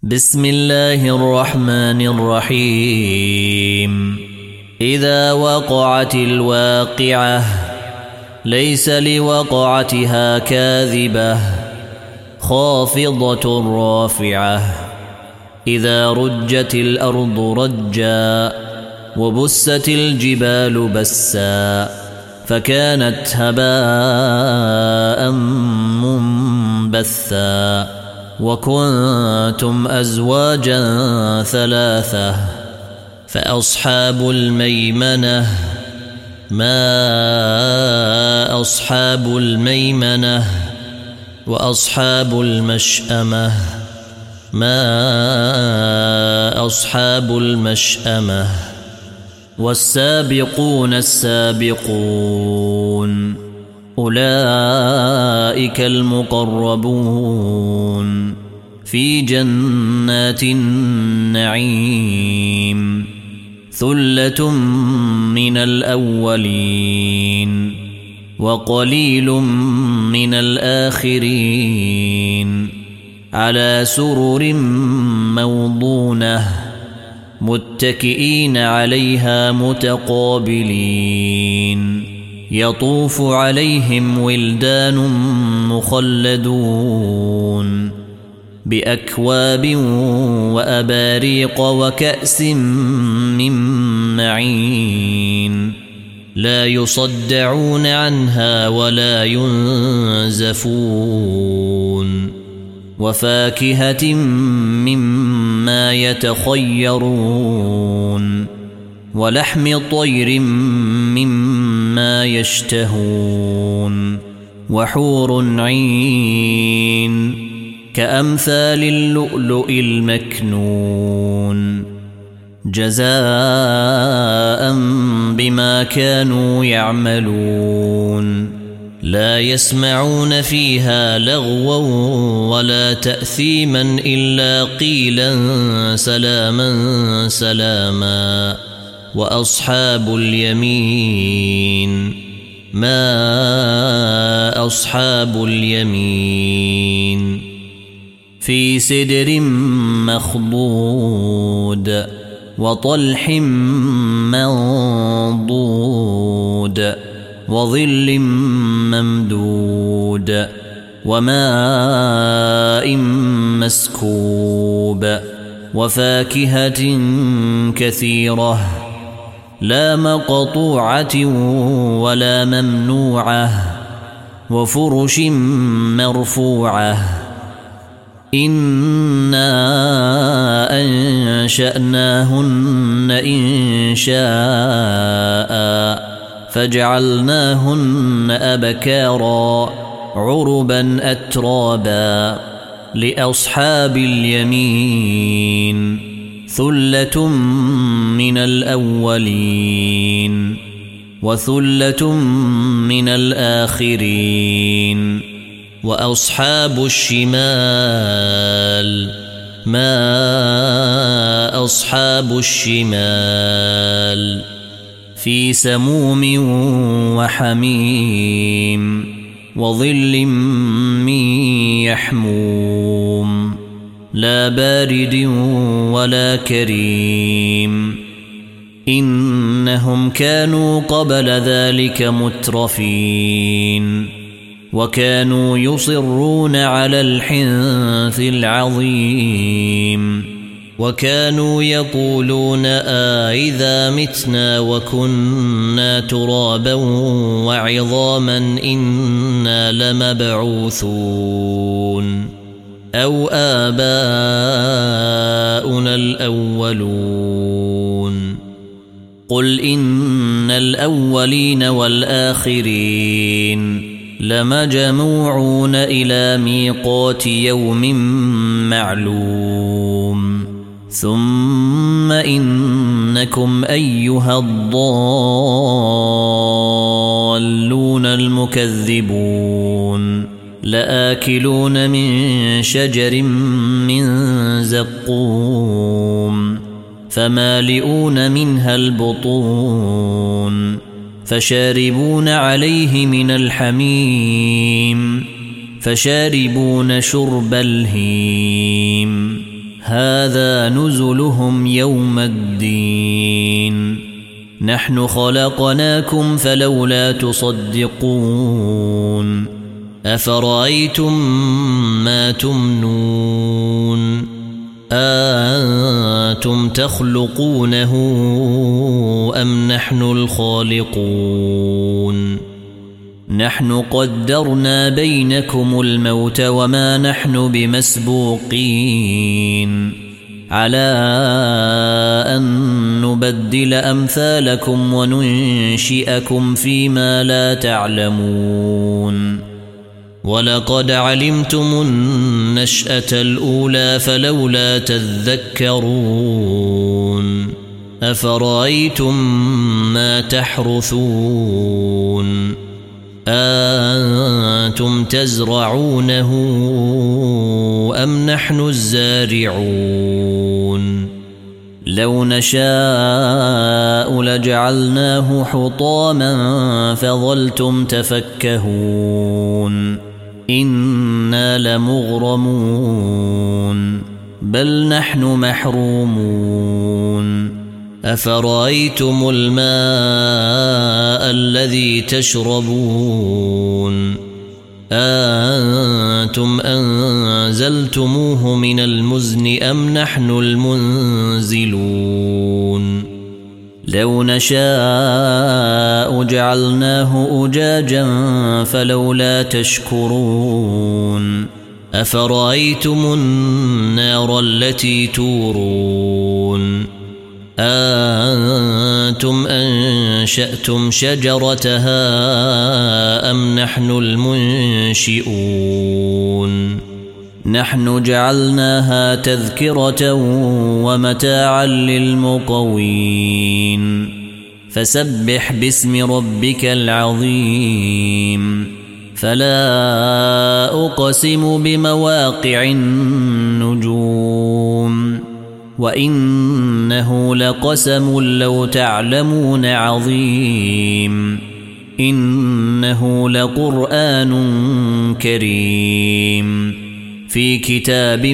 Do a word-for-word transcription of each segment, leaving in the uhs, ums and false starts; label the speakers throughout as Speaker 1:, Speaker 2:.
Speaker 1: بسم الله الرحمن الرحيم. إذا وقعت الواقعة ليس لوقعتها كاذبة خافضة رافعة. إذا رجت الأرض رجا وبست الجبال بسا فكانت هباء منبثا وكنتم أزواجا ثلاثة فأصحاب الميمنة ما أصحاب الميمنة وأصحاب المشأمة ما أصحاب المشأمة والسابقون السابقون أولئك المقربون في جنات النعيم ثلة من الأولين وقليل من الآخرين على سرر موضونة متكئين عليها متقابلين يطوف عليهم ولدان مخلدون بأكواب وأباريق وكأس من معين لا يصدعون عنها ولا ينزفون وفاكهة مما يتخيرون ولحم طير مما يشتهون وحور عين كأمثال اللؤلؤ المكنون جزاء بما كانوا يعملون لا يسمعون فيها لغوا ولا تأثيما إلا قيلا سلاما سلاما. وأصحاب اليمين ما أصحاب اليمين في سدر مخضود وطلح منضود وظل ممدود وماء مسكوب وفاكهة كثيرة لا مقطوعة ولا ممنوعة وفرش مرفوعة إنا أنشأناهن إنشاء فجعلناهن أبكارا عربا أترابا. لأصحاب اليمين ثلة من الأولين وثلة من الآخرين. وأصحاب الشمال ما أصحاب الشمال في سموم وحميم وظل من يحموم لا بارد ولا كريم. إنهم كانوا قبل ذلك مترفين وكانوا يصرون على الحنث العظيم وكانوا يقولون أإذا متنا وكنا ترابا وعظاما إنا لمبعوثون أو آباؤنا الأولون. قل إن الأولين والآخرين لمجموعون إلى ميقات يوم معلوم ثم إنكم أيها الضالون المكذبون لآكلون من شجر من زقوم فمالئون منها البطون فشاربون عليه من الحميم فشاربون شرب الهيم هذا نزلهم يوم الدين نحن خلقناكم فلولا تصدقون أفرأيتم ما تمنون أأنتم تخلقونه أم نحن الخالقون نحن قدرنا بينكم الموت وما نحن بمسبوقين على أن نبدل أمثالكم وننشئكم فيما لا تعلمون ولقد علمتم النشأة الأولى فلولا تذكرون أفرأيتم ما تحرثون أأنتم تزرعونه أم نحن الزارعون لو نشاء لجعلناه حطاما فظلتم تفكهون إنا لمغرمون بل نحن محرومون أفرأيتم الماء الذي تشربون أأنتم أنزلتموه من المزن أم نحن المنزلون لو نشاء جعلناه أجاجا فلولا تشكرون أفرأيتم النار التي تورون أأنتم أنشأتم شجرتها أم نحن المنشئون نحن جعلناها تذكرة ومتاعا للمقوين فسبح باسم ربك العظيم فلا أقسم بمواقع النجوم وإنه لقسم لو تعلمون عظيم إنه لقرآن كريم في كتاب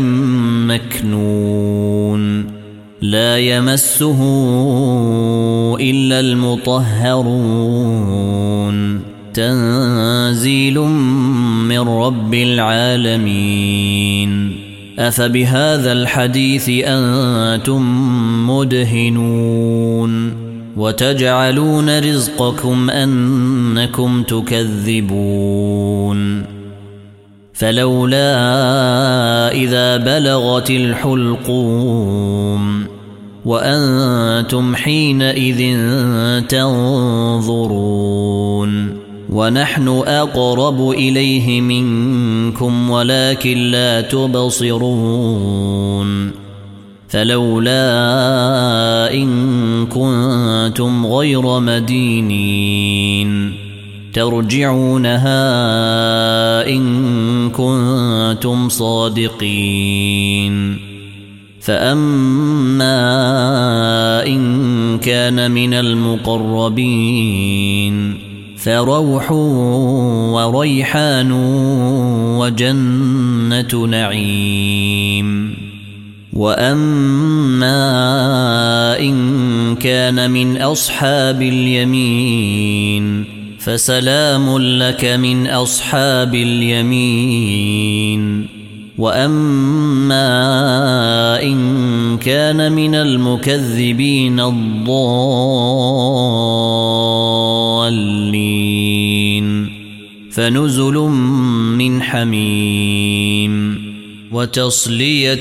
Speaker 1: مكنون لا يمسه إلا المطهرون تنزيل من رب العالمين أفبهذا الحديث أنتم مدهنون وتجعلون رزقكم أنكم تكذبون فلولا إذا بلغت الحلقوم وأنتم حينئذ تنظرون ونحن أقرب إليه منكم ولكن لا تبصرون فلولا إن كنتم غير مدينين ترجعونها إن كنتم صادقين فأما إن كان من المقربين فروح وريحان وجنة نعيم وأما إن كان من أصحاب اليمين فسلام لك من أصحاب اليمين وأما إن كان من المكذبين الضالين فنزل من حميم وتصلية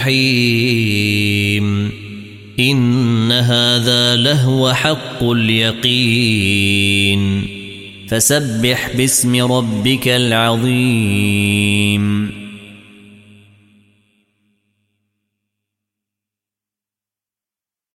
Speaker 1: جحيم إن هذا لهو حق اليقين فسبح باسم ربك العظيم